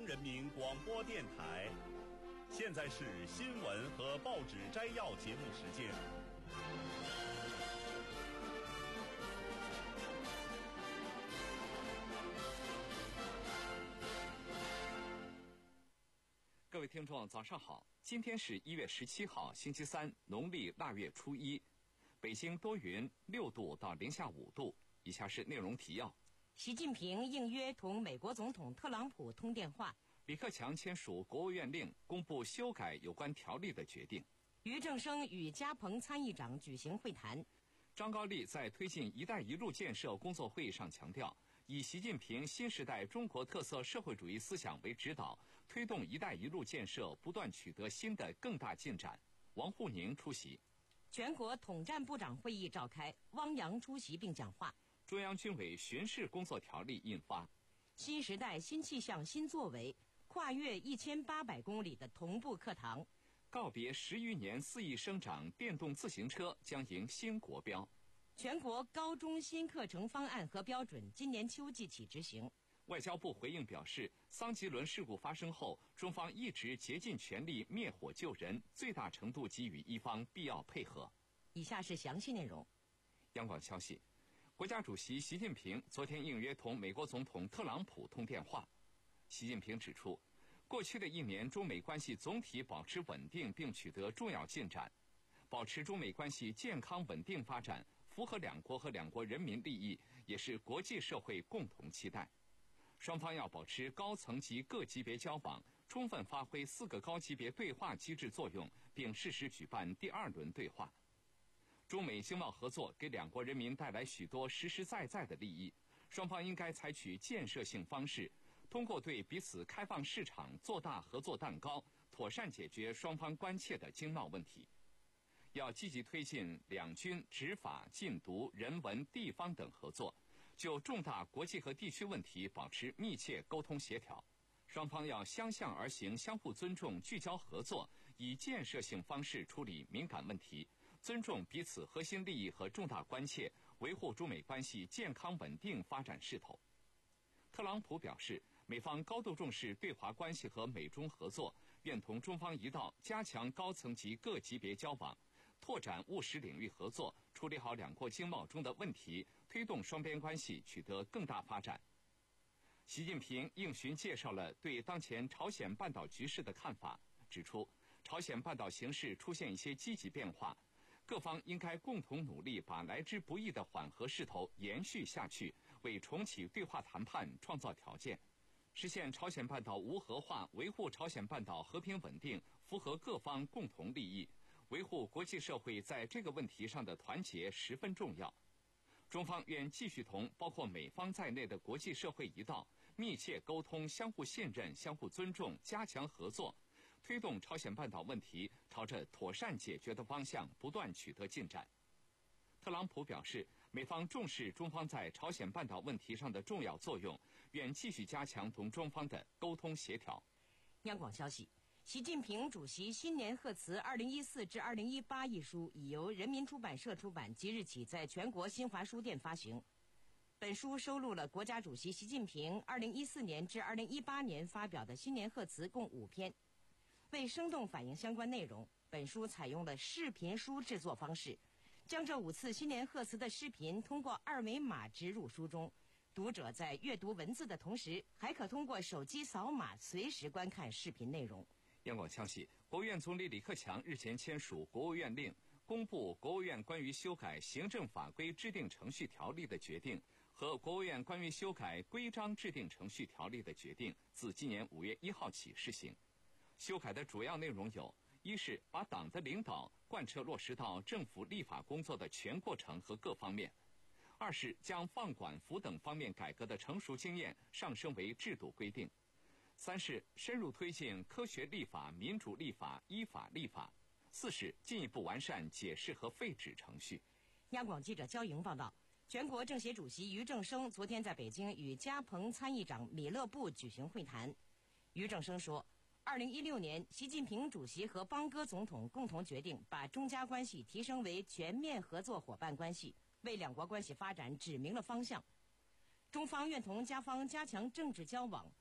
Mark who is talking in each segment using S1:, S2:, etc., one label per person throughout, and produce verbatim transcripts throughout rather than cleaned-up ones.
S1: 央人民广播电台，现在是新闻和报纸摘要节目时间。
S2: 各位听众，早上好！今天是一月十七号，星期三，农历腊月初一。北京多云，六度到零下五度。以下是内容提要：
S3: 习近平应约同美国总统特朗普通电话。
S2: 李克强签署国务院令，公布修改有关条例的决定。
S3: 俞正声与加蓬参议长举行会谈。
S2: 张高丽在推进“一带一路”建设工作会议上强调，以习近平新时代中国特色社会主义思想为指导，推动“一带一路”建设不断取得新的更大进展。王沪宁出席。
S3: 全国统战部长会议召开，汪洋出席并讲话。
S2: 中央军委巡视工作条例印发。
S3: 新时代新气象新作为，跨越一千八百公里的同步课堂。
S2: 告别十余年肆意生长，电动自行车将迎新国标。
S3: 全国高中新课程方案和标准今年秋季起执行。
S2: 外交部回应表示，桑吉伦事故发生后，中方一直竭尽全力灭火救人，最大程度给予一方必要配合。
S3: 以下是详细内容。
S2: 央广消息，国家主席习近平昨天应约同美国总统特朗普通电话。习近平指出，过去的一年，中美关系总体保持稳定并取得重要进展，保持中美关系健康稳定发展，符合两国和两国人民利益，也是国际社会共同期待。双方要保持高层级各级别交往，充分发挥四个高级别对话机制作用，并适时举办第二轮对话。中美经贸合作给两国人民带来许多实实在在的利益，双方应该采取建设性方式，通过对彼此开放市场做大合作蛋糕，妥善解决双方关切的经贸问题。要积极推进两军、执法、禁毒、人文、地方等合作，就重大国际和地区问题保持密切沟通协调。双方要相向而行，相互尊重，聚焦合作，以建设性方式处理敏感问题，尊重彼此核心利益和重大关切，维护中美关系健康稳定发展势头。特朗普表示，美方高度重视对华关系和美中合作，愿同中方一道加强高层级各级别交往，拓展务实领域合作，处理好两国经贸中的问题，推动双边关系取得更大发展。习近平应询介绍了对当前朝鲜半岛局势的看法，指出朝鲜半岛形势出现一些积极变化，各方应该共同努力，把来之不易的缓和势头延续下去，为重启对话谈判创造条件，实现朝鲜半岛无核化，维护朝鲜半岛和平稳定，符合各方共同利益，维护国际社会在这个问题上的团结十分重要。中方愿继续同包括美方在内的国际社会一道，密切沟通，相互信任，相互尊重，加强合作，推动朝鲜半岛问题朝着妥善解决的方向不断取得进展。特朗普表示，美方重视中方在朝鲜半岛问题上的重要作用，愿继续加强同中方的沟通协调。
S3: 央广消息，习近平主席新年贺词二零一四至二零一八一书已由人民出版社出版，即日起在全国新华书店发行。本书收录了国家主席习近平二零一四年至二零一八年发表的新年贺词共五篇。为生动反映相关内容，本书采用了视频书制作方式，将这五次新年贺词的视频通过二维码植入书中，读者在阅读文字的同时，还可通过手机扫码随时观看视频内容。
S2: 央广消息，国务院总理李克强日前签署国务院令，公布国务院关于修改行政法规制定程序条例的决定和国务院关于修改规章制定程序条例的决定，自今年五月一号起施行。修改的主要内容有：一是把党的领导贯彻落实到政府立法工作的全过程和各方面；二是将放管服等方面改革的成熟经验上升为制度规定；三是深入推进科学立法、民主立法、依法立法；四是进一步完善解释和废止程序。
S3: 央广记者焦莹报道，全国政协主席俞正声昨天在北京与加蓬参议长米勒布举行会谈。俞正声说，二零一六年，习近平主席和邦哥总统共同决定把中加关系提升为全面合作伙伴关系，为两国关系发展指明了方向。中方愿同加方加强政治交往，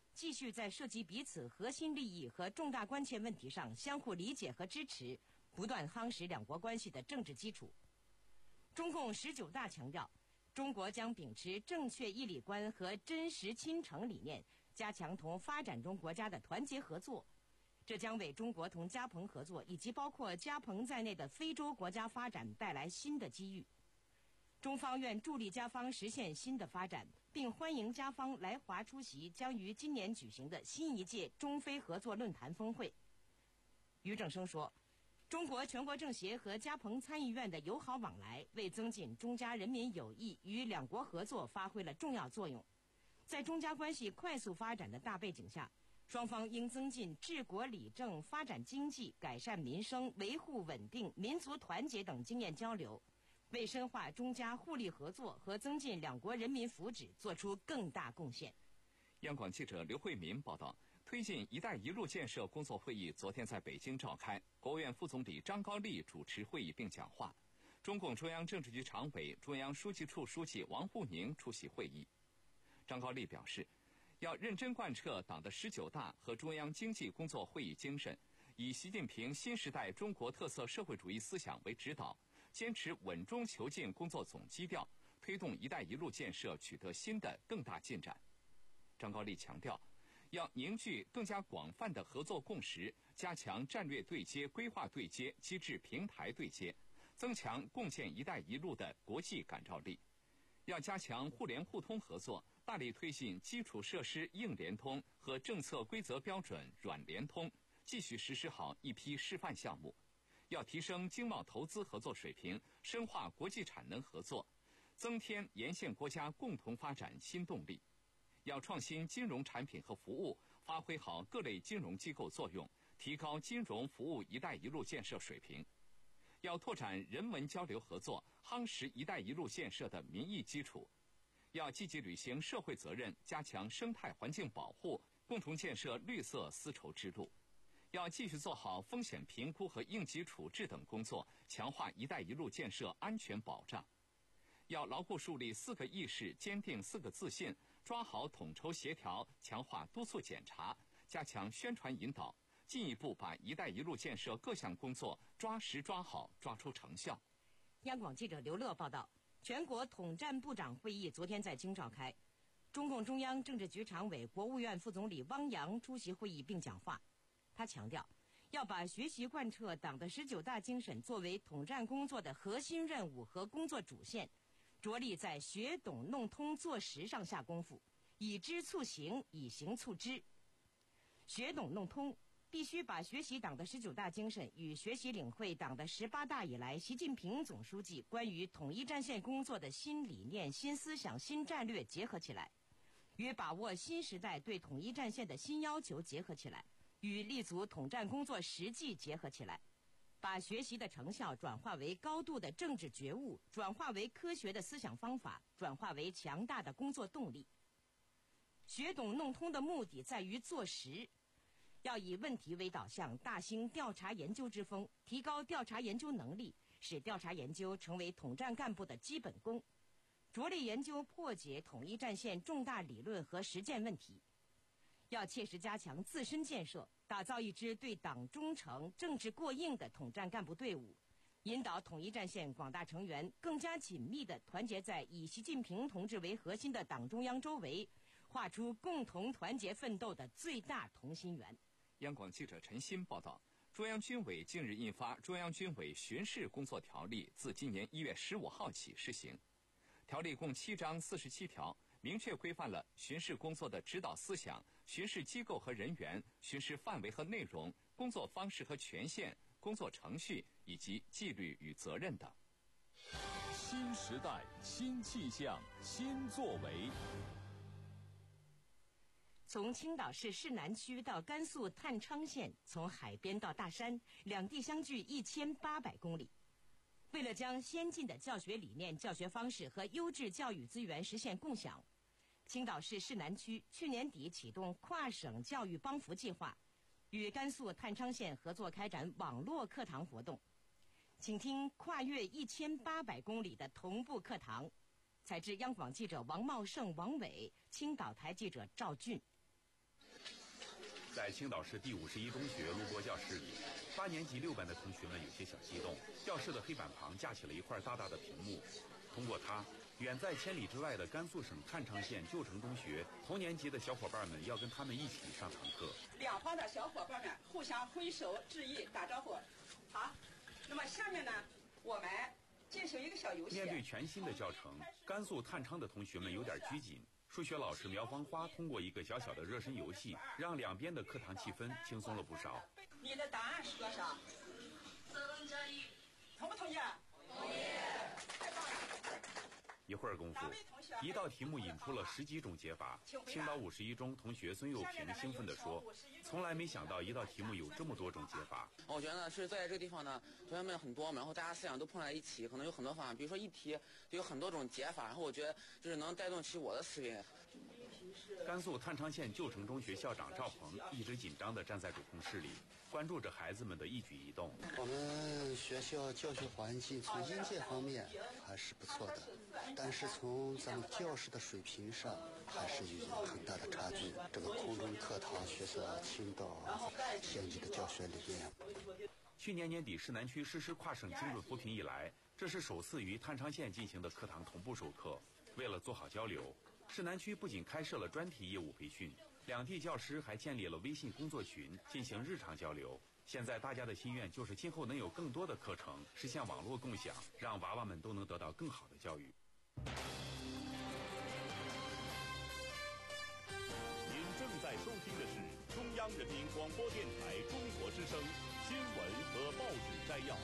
S3: 继续在涉及彼此核心利益和重大关切问题上相互理解和支持，不断夯实两国关系的政治基础。中共十九大强调，中国将秉持正确义理观和真实亲诚理念，加强同发展中国家的团结合作。这将为中国同加蓬合作以及包括加蓬在内的非洲国家发展带来新的机遇。中方愿助力加方实现新的发展，并欢迎加方来华出席将于今年举行的新一届中非合作论坛峰会。俞正声说，中国全国政协和加蓬参议院的友好往来，为增进中加人民友谊与两国合作发挥了重要作用。在中加关系快速发展的大背景下，双方应增进治国理政、发展经济、改善民生、维护稳定、民族团结等经验交流，为深化中加互利合作和增进两国人民福祉做出更大贡献。
S2: 央广记者刘慧民报道，推进“一带一路”建设工作会议昨天在北京召开，国务院副总理张高丽主持会议并讲话，中共中央政治局常委、中央书记处书记王沪宁出席会议。张高丽表示，要认真贯彻党的十九大和中央经济工作会议精神，以习近平新时代中国特色社会主义思想为指导，坚持稳中求进工作总基调，推动“一带一路”建设取得新的更大进展。张高丽强调，要凝聚更加广泛的合作共识，加强战略对接、规划对接、机制平台对接，增强共建“一带一路”的国际感召力。要加强互联互通合作，大力推进基础设施硬联通和政策规则标准软联通，继续实施好一批示范项目。要提升经贸投资合作水平，深化国际产能合作，增添沿线国家共同发展新动力。要创新金融产品和服务，发挥好各类金融机构作用，提高金融服务“一带一路”建设水平。要拓展人文交流合作，夯实“一带一路”建设的民意基础。要积极履行社会责任，加强生态环境保护，共同建设绿色丝绸之路。要继续做好风险评估和应急处置等工作，强化“一带一路”建设安全保障。要牢固树立四个意识，坚定四个自信，抓好统筹协调，强化督促检查，加强宣传引导，进一步把“一带一路”建设各项工作抓实抓好，抓出成效。
S3: 央广记者刘乐报道，全国统战部长会议昨天在京召开，中共中央政治局常委、国务院副总理汪洋出席会议并讲话。他强调，要把学习贯彻党的十九大精神作为统战工作的核心任务和工作主线，着力在学懂弄通做实上下功夫，以知促行，以行促知。学懂弄通必须把学习党的十九大精神与学习领会党的十八大以来习近平总书记关于统一战线工作的新理念、新思想、新战略结合起来，与把握新时代对统一战线的新要求结合起来，与立足统战工作实际结合起来，把学习的成效转化为高度的政治觉悟，转化为科学的思想方法，转化为强大的工作动力。学懂弄通的目的在于做实，要以问题为导向，大兴调查研究之风，提高调查研究能力，使调查研究成为统战干部的基本功，着力研究破解统一战线重大理论和实践问题。要切实加强自身建设，打造一支对党忠诚、政治过硬的统战干部队伍，引导统一战线广大成员更加紧密地团结在以习近平同志为核心的党中央周围，画出共同团结奋斗的最大同心圆。
S2: 央广记者陈鑫报道，中央军委近日印发《中央军委巡视工作条例》，自今年一月十五号起施行。条例共七章四十七条，明确规范了巡视工作的指导思想、巡视机构和人员、巡视范围和内容、工作方式和权限、工作程序以及纪律与责任等。
S4: 新时代、新气象、新作为。
S3: 从青岛市市南区到甘肃探昌县，从海边到大山，两地相距一千八百公里。为了将先进的教学理念、教学方式和优质教育资源实现共享，青岛市市南区去年底启动跨省教育帮扶计划，与甘肃探昌县合作开展网络课堂活动。请听跨越一千八百公里的同步课堂。采自央广记者王茂胜、王伟，青岛台记者赵俊。
S5: 在青岛市第五十一中学路过教室里，八年级六班的同学们有些小激动。教室的黑板旁架起了一块大大的屏幕，通过它，远在千里之外的甘肃省郯昌县旧城中学同年级的小伙伴们要跟他们一起上堂课。
S6: 两方的小伙伴们互相挥手致意，打招呼。好，那么下面呢，我们进行一个小游戏。
S5: 面对全新的教程，甘肃郯昌的同学们有点拘谨。数学老师苗芳花通过一个小小的热身游戏，让两边的课堂气氛轻松了不少。
S6: 你的答案是多少？三加一。同不同意？同意。太棒了。
S5: 一会儿功夫，一道题目引出了十几种解法。青岛五十一中同学孙幼平兴奋地说：“从来没想到一道题目有这么多种解法。”
S7: 我觉得呢，是在这个地方呢，同学们很多嘛，然后大家思想都碰在一起，可能有很多方法。比如说一题就有很多种解法，然后我觉得就是能带动起我的思维。
S5: 甘肃郯昌县旧城中学校长赵鹏一直紧张地站在主控室里，关注着孩子们的一举一动。
S8: 我们学校教学环境从硬件方面还是不错的，但是从咱们教师的水平上还是有很大的差距。这个空中课堂学校青岛县级的教学理念。
S5: 去年年底市南区实施跨省精准扶贫以来，这是首次与郯昌县进行的课堂同步授课。为了做好交流，市南区不仅开设了专题业务培训，两地教师还建立了微信工作群，进行日常交流。现在大家的心愿就是今后能有更多的课程实现网络共享，让娃娃们都能得到更好的教育。
S1: 您正在收听的是中央人民广播电台中国之声新闻和报纸摘要。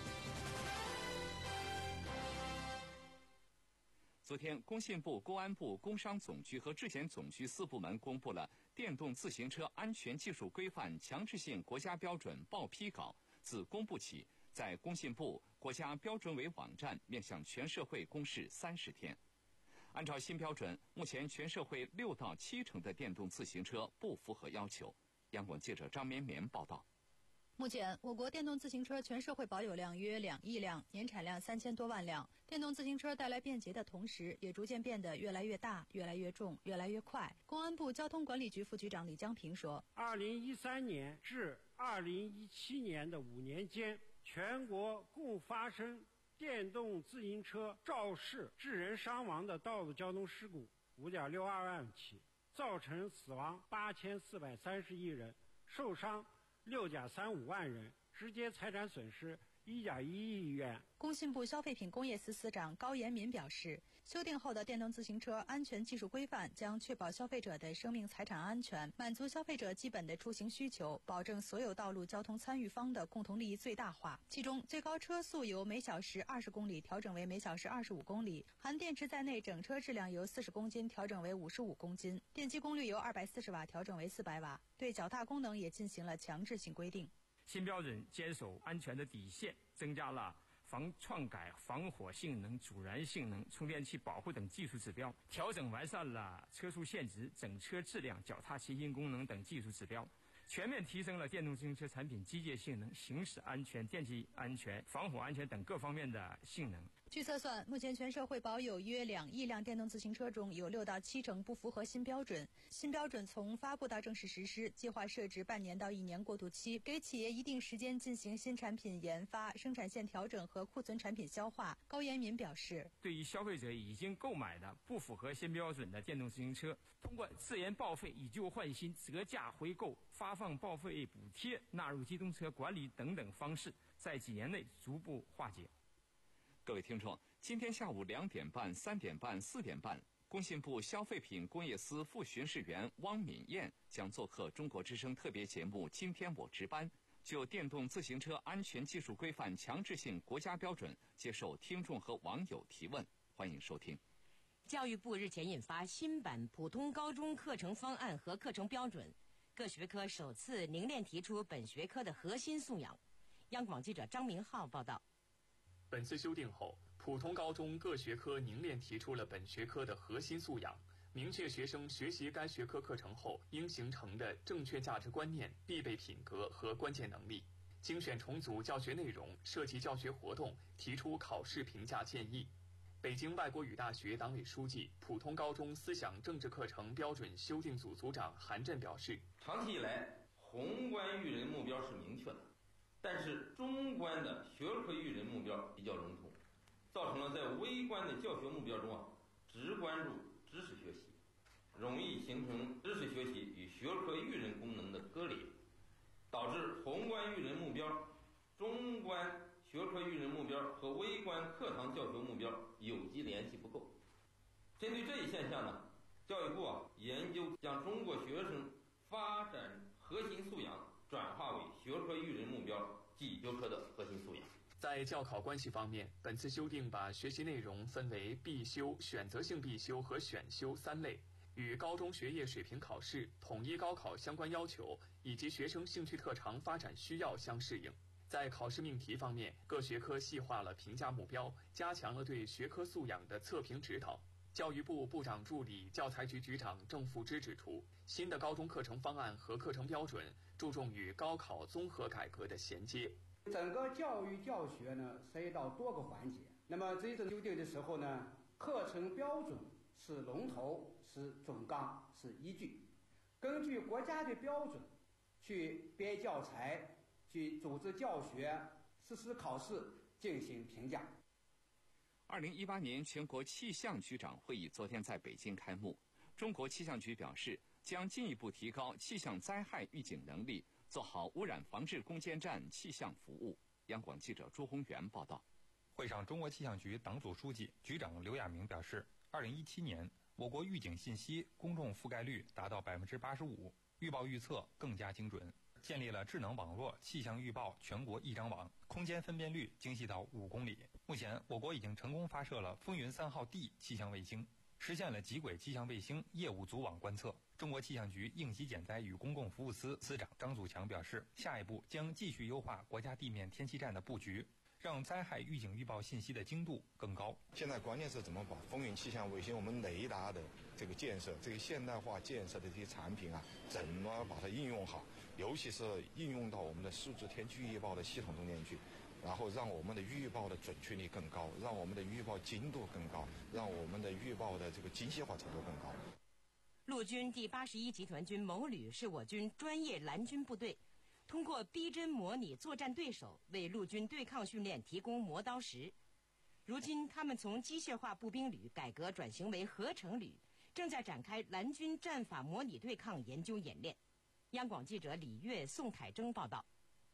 S2: 昨天，工信部、公安部、工商总局和质检总局四部门公布了电动自行车安全技术规范强制性国家标准报批稿，自公布起，在工信部国家标准委网站面向全社会公示三十天。按照新标准，目前全社会六到七成的电动自行车不符合要求。央广记者张绵绵报道。
S9: 目前，我国电动自行车全社会保有量约两亿辆，年产量三千多万辆。电动自行车带来便捷的同时，也逐渐变得越来越大、越来越重、越来越快。公安部交通管理局副局长李江平说：
S10: 二零一三年至二零一七年的五年间，全国共发生电动自行车肇事致人伤亡的道路交通事故五点六二万起，造成死亡八千四百三十一人，受伤六点三五万人，直接财产损失一点一亿元。
S9: 工信部消费品工业司司长高延民表示，修订后的电动自行车安全技术规范将确保消费者的生命财产安全，满足消费者基本的出行需求，保证所有道路交通参与方的共同利益最大化。其中，最高车速由每小时二十公里调整为每小时二十五公里，含电池在内整车质量由四十公斤调整为五十五公斤，电机功率由二百四十瓦调整为四百瓦，对脚踏功能也进行了强制性规定。
S11: 新标准坚守安全的底线，增加了防篡改、防火性能、阻燃性能、充电器保护等技术指标，调整完善了车速限值、整车质量、脚踏骑行功能等技术指标，全面提升了电动自行车产品机械性能、行驶安全、电气安全、防火安全等各方面的性能。
S9: 据测算，目前全社会保有约两亿辆电动自行车中，有六到七成不符合新标准。新标准从发布到正式实施，计划设置半年到一年过渡期，给企业一定时间进行新产品研发、生产线调整和库存产品消化。高延民表示，
S11: 对于消费者已经购买的不符合新标准的电动自行车，通过自研报废、以旧换新、折价回购、发放报废补贴、纳入机动车管理等等方式，在几年内逐步化解。
S2: 各位听众，今天下午两点半、三点半、四点半，工信部消费品工业司副巡视员汪敏燕将做客中国之声特别节目《今天我值班》，就电动自行车安全技术规范强制性国家标准接受听众和网友提问，欢迎收听。
S3: 教育部日前印发新版普通高中课程方案和课程标准，各学科首次凝练提出本学科的核心素养。央广记者张明浩报道。
S12: 本次修订后，普通高中各学科凝练提出了本学科的核心素养，明确学生学习该学科课程后应形成的正确价值观念、必备品格和关键能力。精选重组教学内容，设计教学活动，提出考试评价建议。北京外国语大学党委书记、普通高中思想政治课程标准修订组组长韩震表示，
S13: 长期以来， 宏观育人目标是明确的，但是中观的学科育人目标比较笼统，造成了在微观的教学目标中啊，只关注知识学习，容易形成知识学习与学科育人功能的割裂，导致宏观育人目标、中观学科育人目标和微观课堂教学目标有机联系不够。针对这一现象呢，教育部啊研究将中国学生发展核心素养转化为学科育人目标及学科的核心素养。
S12: 在教考关系方面，本次修订把学习内容分为必修、选择性必修和选修三类，与高中学业水平考试、统一高考相关要求以及学生兴趣特长发展需要相适应。在考试命题方面，各学科细化了评价目标，加强了对学科素养的测评指导。教育部部长助理、教材局局长郑富芝指出，新的高中课程方案和课程标准注重与高考综合改革的衔接。
S14: 整个教育教学呢，涉及到多个环节。那么这一次修订的时候呢，课程标准是龙头，是总纲，是依据，根据国家的标准去编教材，去组织教学，实施考试，进行评价。
S2: 二零一八年全国气象局长会议昨天在北京开幕。中国气象局表示，将进一步提高气象灾害预警能力，做好污染防治攻坚战气象服务。央广记者朱宏元报道。
S15: 会上，中国气象局党组书记、局长刘亚明表示，二零一七年我国预警信息公众覆盖率达到百分之八十五，预报预测更加精准，建立了智能网络气象预报全国一张网，空间分辨率精细到五公里。目前，我国已经成功发射了风云三号 D 气象卫星，实现了极轨气象卫星业务组网观测。中国气象局应急减灾与公共服务司司长张祖强表示，下一步将继续优化国家地面天气站的布局，让灾害预警预报信息的精度更高。
S16: 现在关键是怎么把风云气象卫星、我们雷达的这个建设、这个现代化建设的这些产品啊，怎么把它应用好，尤其是应用到我们的数字天气预报的系统中间去。然后让我们的预报的准确率更高，让我们的预报精度更高，让我们的预报的这个精细化程度更高。
S3: 陆军第八十一集团军某旅是我军专业蓝军部队，通过逼真模拟作战对手，为陆军对抗训练提供磨刀石。如今，他们从机械化步兵旅改革转型为合成旅，正在展开蓝军战法模拟对抗研究演练。央广记者李月、宋凯征报道。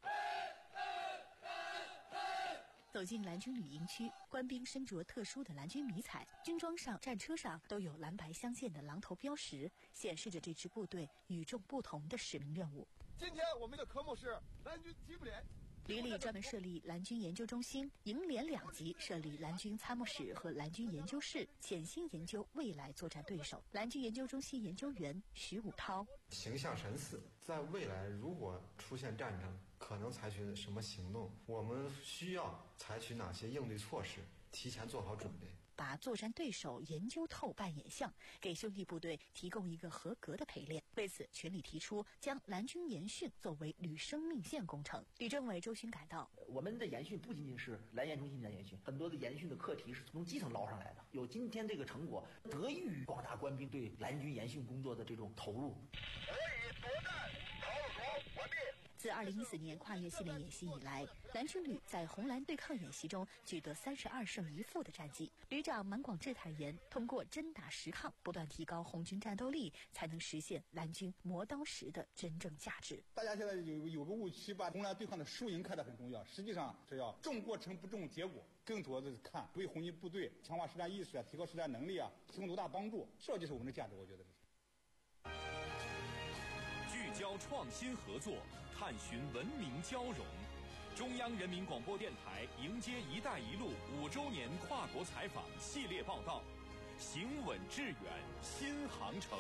S17: 走进蓝军旅营区，官兵身着特殊的蓝军迷彩，军装上、战车上都有蓝白相间的狼头标识，显示着这支部队与众不同的使命任务。
S18: 今天我们的科目是蓝军吉普连。
S17: 旅里专门设立蓝军研究中心，营连两级设立蓝军参谋室和蓝军研究室，潜心研究未来作战对手。蓝军研究中心研究员徐武涛：
S19: 形象神似，在未来如果出现战争，可能采取什么行动？我们需要采取哪些应对措施？提前做好准备。
S17: 把作战对手研究透、扮演像，给兄弟部队提供一个合格的陪练。为此，全力提出将蓝军研训作为旅生命线工程。旅政委周勋感到，
S20: 我们的研训不仅仅是蓝研中心的研训，很多的研训的课题是从基层捞上来的。有今天这个成果，得益于广大官兵对蓝军研训工作的这种投入。
S18: 可以作战，操作完毕。
S17: 自二零一四年跨越系列演习以来，蓝军旅在红蓝对抗演习中取得三十二胜一负的战绩。旅长满广志坦言，通过真打实抗，不断提高红军战斗力，才能实现蓝军磨刀石的真正价值。
S18: 大家现在有有个误区，把红蓝对抗的输赢看得很重要，实际上是要重过程不重结果，更多的是看为红军部队强化实战意识啊，提高实战能力啊，提供多大帮助，这就是我们的价值，我觉得是。
S1: 聚焦创新合作，探寻文明交融。中央人民广播电台迎接“一带一路”五周年跨国采访系列报道，行稳致远新航程。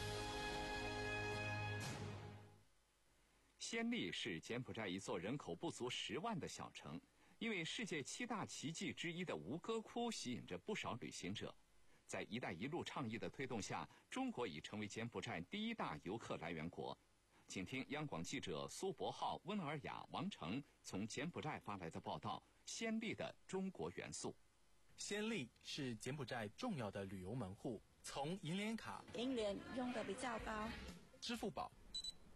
S2: 暹粒是柬埔寨一座人口不足十万的小城，因为世界七大奇迹之一的吴哥窟吸引着不少旅行者。在“一带一路”倡议的推动下，中国已成为柬埔寨第一大游客来源国。请听央广记者苏博浩、温尔雅、王成从柬埔寨发来的报道：暹粒的中国元素。
S21: 暹粒是柬埔寨重要的旅游门户，从银联卡、
S22: 银联用的比较高，
S21: 支付宝、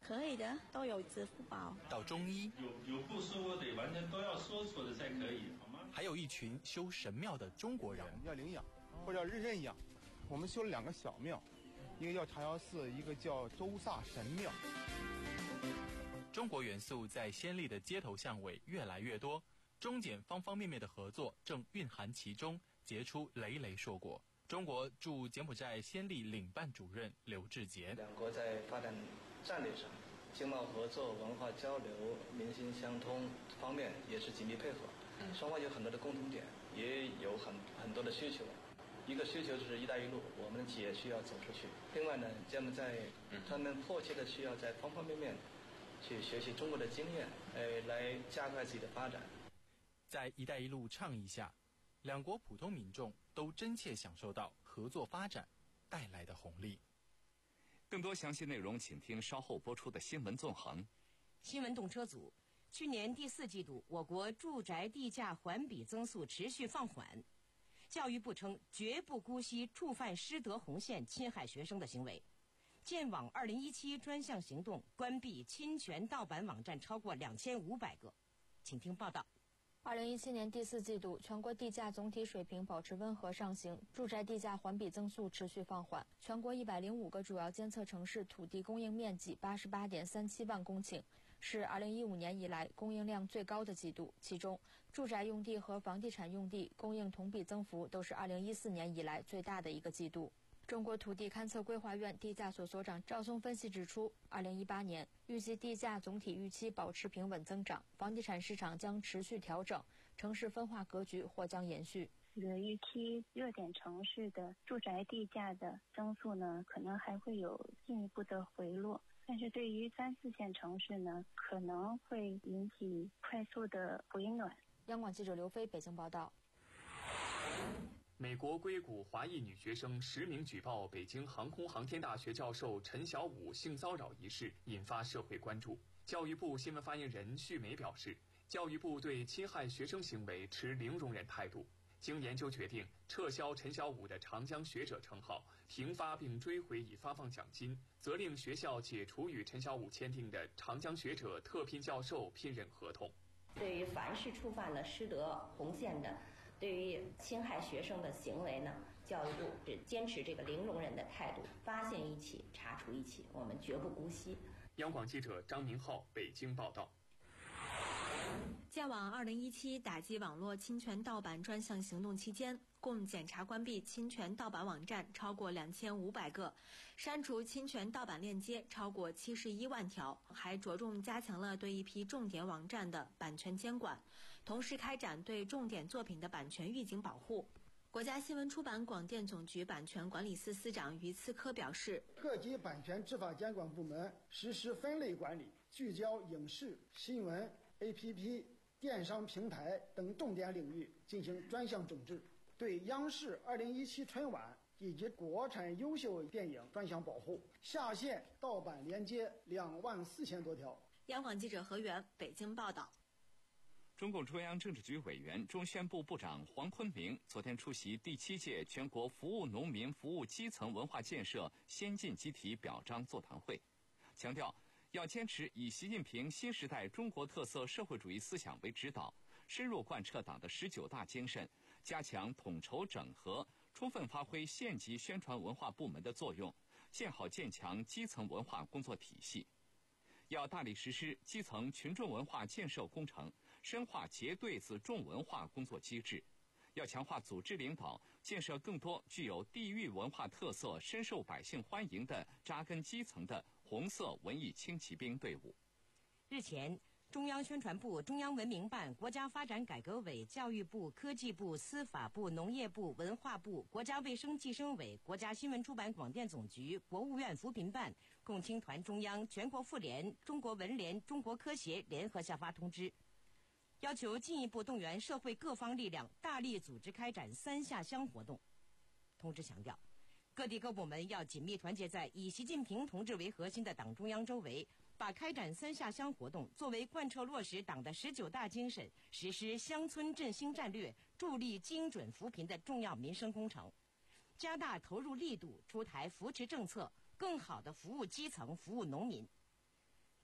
S4: 可以的，都有支付宝。
S21: 到中医，
S22: 有有不舒服得完全都要说出来才可以，好吗？
S21: 还有一群修神庙的中国人，
S23: 叫灵养，或者日认养。我们修了两个小庙，一个叫长瑶寺，一个叫周萨神庙。
S21: 中国元素在暹粒的街头巷尾越来越多，中柬方方面面的合作正蕴含其中，结出累累硕果。中国驻柬埔寨暹粒领办主任刘志杰：
S24: 两国在发展战略上，经贸合作、文化交流、民心相通方面也是紧密配合。双方有很多的共同点，也有很很多的需求。一个需求就是“一带一路”，我们的企业需要走出去。另外呢，柬埔寨他们迫切的需要在方方面面去学习中国的经验，呃，来加快自己的发展。
S21: 在“一带一路”倡议下，两国普通民众都真切享受到合作发展带来的红利。
S2: 更多详细内容，请听稍后播出的新闻纵横。
S3: 新闻动车组。去年第四季度，我国住宅地价环比增速持续放缓。教育部称，绝不姑息触犯师德红线、侵害学生的行为。建网二零一七专项行动关闭侵权盗版网站超过两千五百个。请听报道。
S25: 二零一七年第四季度，全国地价总体水平保持温和上行，住宅地价环比增速持续放缓。全国一百零五个主要监测城市土地供应面积八十八点三七万公顷。是二零一五年以来供应量最高的季度，其中住宅用地和房地产用地供应同比增幅都是二零一四年以来最大的一个季度。中国土地勘测规划院地价所所长赵松分析指出，二零一八年预计地价总体预期保持平稳增长，房地产市场将持续调整，城市分化格局或将延续。
S26: 这个预期热点城市的住宅地价的增速呢，可能还会有进一步的回落。但是对于三四线城市呢，可能会引起快速的回暖。
S25: 央广记者刘飞北京报道。
S12: 美国硅谷华裔女学生实名举报北京航空航天大学教授陈小武性骚扰一事，引发社会关注。教育部新闻发言人旭梅表示，教育部对侵害学生行为持零容忍态度。经研究决定，撤销陈小武的长江学者称号，停发并追回已发放奖金，责令学校解除与陈小武签订的长江学者特聘教授聘任合同。
S27: 对于凡是触犯了师德红线的，对于侵害学生的行为呢，教育部是坚持这个零容忍的态度，发现一起查处一起，我们绝不姑息。
S12: 央广记者张明浩北京报道。
S25: 建网二零一七打击网络侵权盗版专项行动期间，共检查关闭侵权盗版网站超过两千五百个，删除侵权盗版链接超过七十一万条，还着重加强了对一批重点网站的版权监管，同时开展对重点作品的版权预警保护。国家新闻出版广电总局版权管理司司长于次科表示，
S28: 各级版权执法监管部门实施分类管理，聚焦影视、新闻、A P P、电商平台等重点领域进行专项整治，对央视二零一七春晚以及国产优秀电影专项保护，下线盗版连接两万四千多条。
S25: 央广记者何源北京报道。
S2: 中共中央政治局委员、中宣部部长黄坤明昨天出席第七届全国服务农民、服务基层文化建设先进集体表彰座谈会，强调要坚持以习近平新时代中国特色社会主义思想为指导，深入贯彻党的十九大精神，加强统筹整合，充分发挥县级宣传文化部门的作用，建好建强基层文化工作体系。要大力实施基层群众文化建设工程，深化结对子重文化工作机制。要强化组织领导，建设更多具有地域文化特色、深受百姓欢迎的扎根基层的红色文艺轻骑兵队伍。
S3: 日前，中央宣传部、中央文明办、国家发展改革委、教育部、科技部、司法部、农业部、文化部、国家卫生计生委、国家新闻出版广电总局、国务院扶贫办、共青团中央、全国妇联、中国文联、中国科协联合下发通知，要求进一步动员社会各方力量，大力组织开展三下乡活动。通知强调，各地各部门要紧密团结在以习近平同志为核心的党中央周围，把开展三下乡活动作为贯彻落实党的十九大精神、实施乡村振兴战略、助力精准扶贫的重要民生工程，加大投入力度，出台扶持政策，更好地服务基层、服务农民。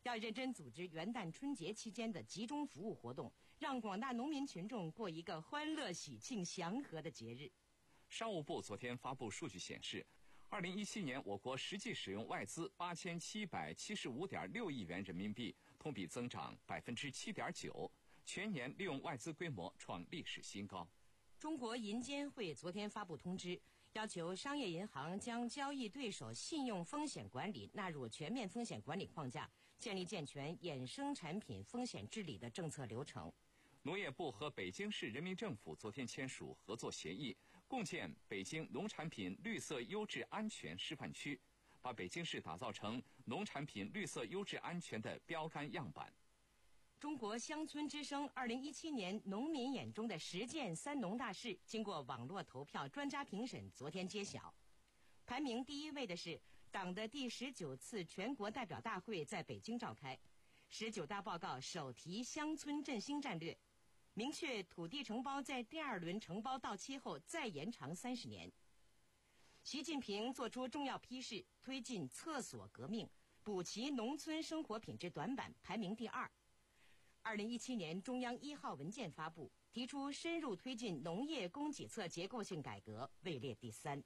S3: 要认真组织元旦春节期间的集中服务活动，让广大农民群众过一个欢乐、喜庆、祥和的节日。
S2: 商务部昨天发布数据显示，二零一七年我国实际使用外资八千七百七十五点六亿元人民币，同比增长百分之七点九，全年利用外资规模创历史新高。
S3: 中国银监会昨天发布通知，要求商业银行将交易对手信用风险管理纳入全面风险管理框架，建立健全衍生产品风险治理的政策流程。
S2: 农业部和北京市人民政府昨天签署合作协议，共建北京农产品绿色优质安全示范区，把北京市打造成农产品绿色优质安全的标杆样板。
S3: 中国乡村之声二零一七年农民眼中的十件三农大事，经过网络投票、专家评审，昨天揭晓。排名第一位的是党的第十九次全国代表大会在北京召开，十九大报告首提乡村振兴战略，明确土地承包在第二轮承包到期后再延长三十年。习近平作出重要批示，推进厕所革命，补齐农村生活品质短板，排名第二。二零一七年中央一号文件发布，提出深入推进农业供给侧结构性改革，位列第三。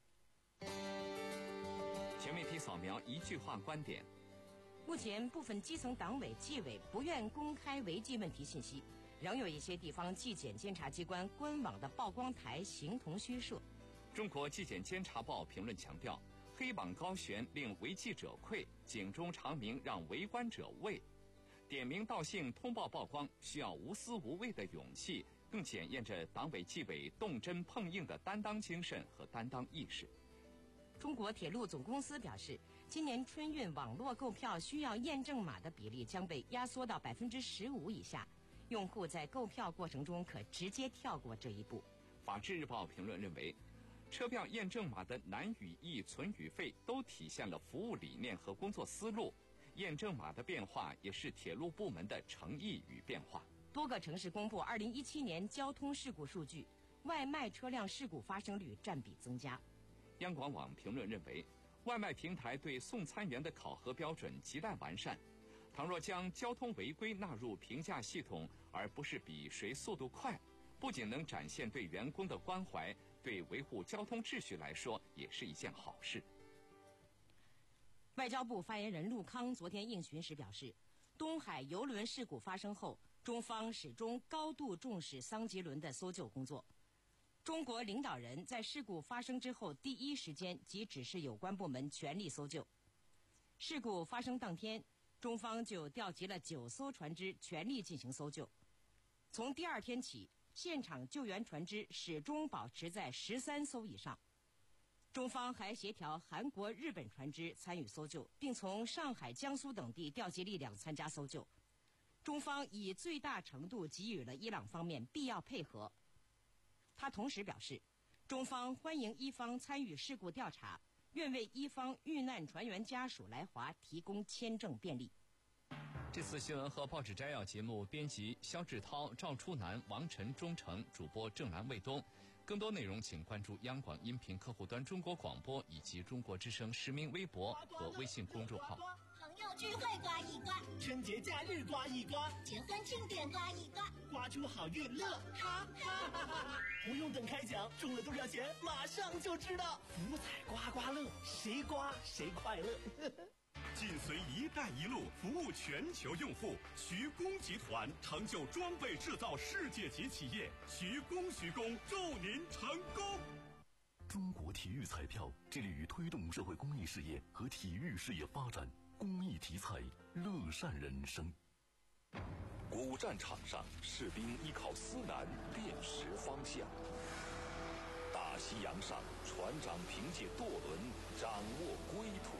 S2: 全媒体扫描一句话观点。
S3: 目前部分基层党委纪委不愿公开违纪问题信息，仍有一些地方纪检监察机关官网的曝光台形同虚设。
S2: 中国纪检监察报评论强调，黑榜高悬令违纪者愧，警钟长鸣让围观者畏。点名道姓通报曝光需要无私无畏的勇气，更检验着党委纪委动真碰硬的担当精神和担当意识。
S3: 中国铁路总公司表示，今年春运网络购票需要验证码的比例将被压缩到百分之十五以下，用户在购票过程中可直接跳过这一步。
S2: 法制日报评论认为，车票验证码的难语义、存语费都体现了服务理念和工作思路。验证码的变化也是铁路部门的诚意与变化。
S3: 多个城市公布二零一七年交通事故数据，外卖车辆事故发生率占比增加。
S2: 央广网评论认为，外卖平台对送餐员的考核标准亟待完善。倘若将交通违规纳入评价系统，而不是比谁速度快，不仅能展现对员工的关怀，对维护交通秩序来说也是一件好事。
S3: 外交部发言人陆康昨天应询时表示，东海邮轮事故发生后，中方始终高度重视桑吉轮的搜救工作。中国领导人在事故发生之后第一时间即指示有关部门全力搜救。事故发生当天，中方就调集了九艘船只全力进行搜救。从第二天起，现场救援船只始终保持在十三艘以上。中方还协调韩国、日本船只参与搜救，并从上海、江苏等地调集力量参加搜救。中方以最大程度给予了伊朗方面必要配合。他同时表示，中方欢迎伊方参与事故调查，愿为伊方遇难船员家属来华提供签证便利。
S2: 这次新闻和报纸摘要节目编辑肖志涛、赵初南、王晨、钟诚，主播郑兰、卫东。更多内容请关注央广音频客户端中国广播以及中国之声实名微博和微信公众号。
S5: 朋友聚会刮一刮，春节假日刮一刮，结婚庆典刮一刮，刮出好运乐，哈哈哈哈！不用等开奖，中了多少钱马上就知道。福彩刮刮乐，谁刮谁快乐。
S1: 紧随“一带一路”服务全球用户，徐工集团成就装备制造世界级企业，徐工徐工祝您成功。
S6: 中国体育彩票致力于推动社会公益事业和体育事业发展，公益题材，乐善人生。
S7: 古战场上，士兵依靠思南辨识方向；大西洋上，船长凭借舵轮掌握归途。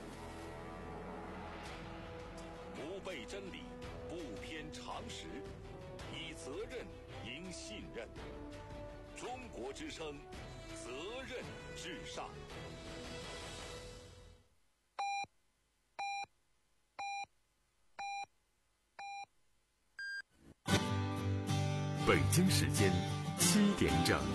S7: 不背真理，不偏常识，以责任赢信任。中国之声，责任至上。
S6: 北京时间七点整。